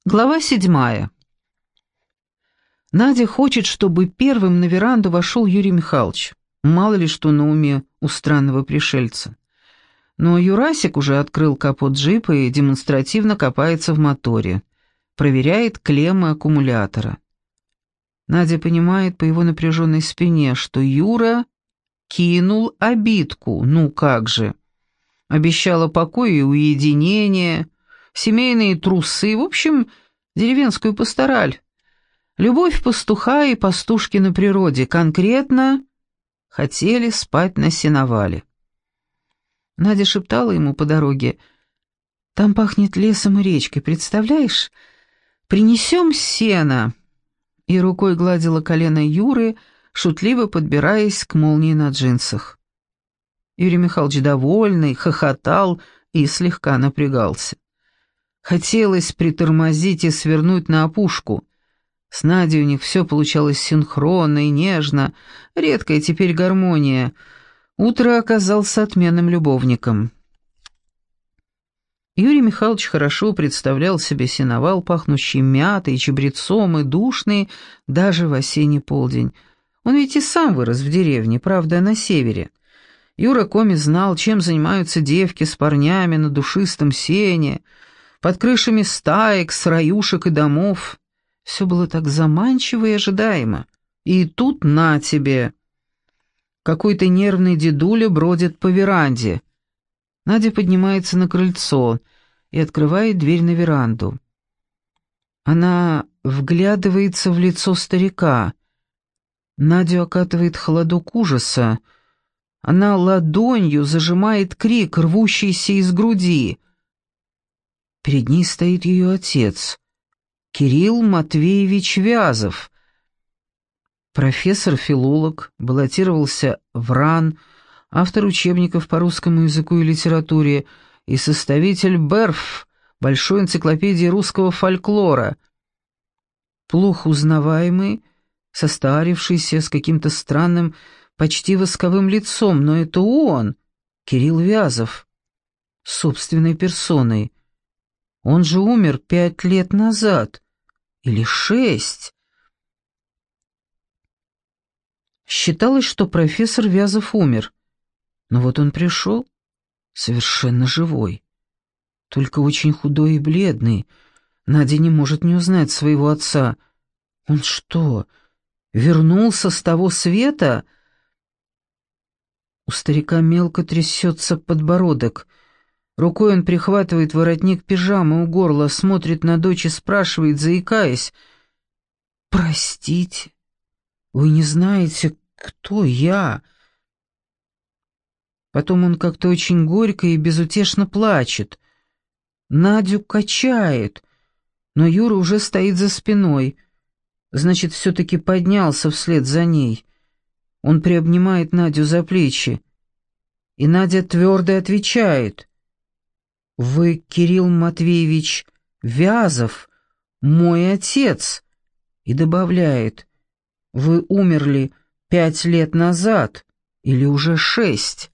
Глава 7. Надя хочет, чтобы первым на веранду вошел Юрий Михайлович. Мало ли что на уме у странного пришельца. Но Юрасик уже открыл капот джипа и демонстративно копается в моторе. Проверяет клеммы аккумулятора. Надя понимает по его напряженной спине, что Юра кинул обидку. Ну как же. Обещала покой и уединение, семейные трусы, в общем, деревенскую пастораль. Любовь пастуха и пастушки на природе, конкретно хотели спать на сеновале. Надя шептала ему по дороге: «Там пахнет лесом и речкой, представляешь? Принесем сено». И рукой гладила колено Юры, шутливо подбираясь к молнии на джинсах. Юрий Михайлович, довольный, хохотал и слегка напрягался. Хотелось притормозить и свернуть на опушку. С Надей у них все получалось синхронно и нежно, редкая теперь гармония. Утро оказался отменным любовником. Юрий Михайлович хорошо представлял себе сеновал, пахнущий мятой, чабрецом и душный даже в осенний полдень. Он ведь и сам вырос в деревне, правда, на севере. Юра Коми знал, чем занимаются девки с парнями на душистом сене, под крышами стаек, сыроюшек и домов. Все было так заманчиво и ожидаемо. И тут на тебе. Какой-то нервный дедуля бродит по веранде. Надя поднимается на крыльцо и открывает дверь на веранду. Она вглядывается в лицо старика. Надю окатывает холодок ужаса. Она ладонью зажимает крик, рвущийся из груди. Перед ней стоит ее отец, Кирилл Матвеевич Вязов. Профессор-филолог, баллотировался в РАН, автор учебников по русскому языку и литературе и составитель БЭРФ, большой энциклопедии русского фольклора. Плохо узнаваемый, состарившийся, с каким-то странным, почти восковым лицом, но это он, Кирилл Вязов, собственной персоной. Он же умер 5 лет назад. Или 6. Считалось, что профессор Вязов умер. Но вот он пришел, совершенно живой. Только очень худой и бледный. Надя не может не узнать своего отца. Он что, вернулся с того света? У старика мелко трясется подбородок. Рукой он прихватывает воротник пижамы у горла, смотрит на дочь и спрашивает, заикаясь: «Простите, вы не знаете, кто я?» Потом он как-то очень горько и безутешно плачет. Надю качает, но Юра уже стоит за спиной. Значит, все-таки поднялся вслед за ней. Он приобнимает Надю за плечи. И Надя твердо отвечает: «Вы, Кирилл Матвеевич Вязов, мой отец», и добавляет: «Вы умерли 5 лет назад или уже 6».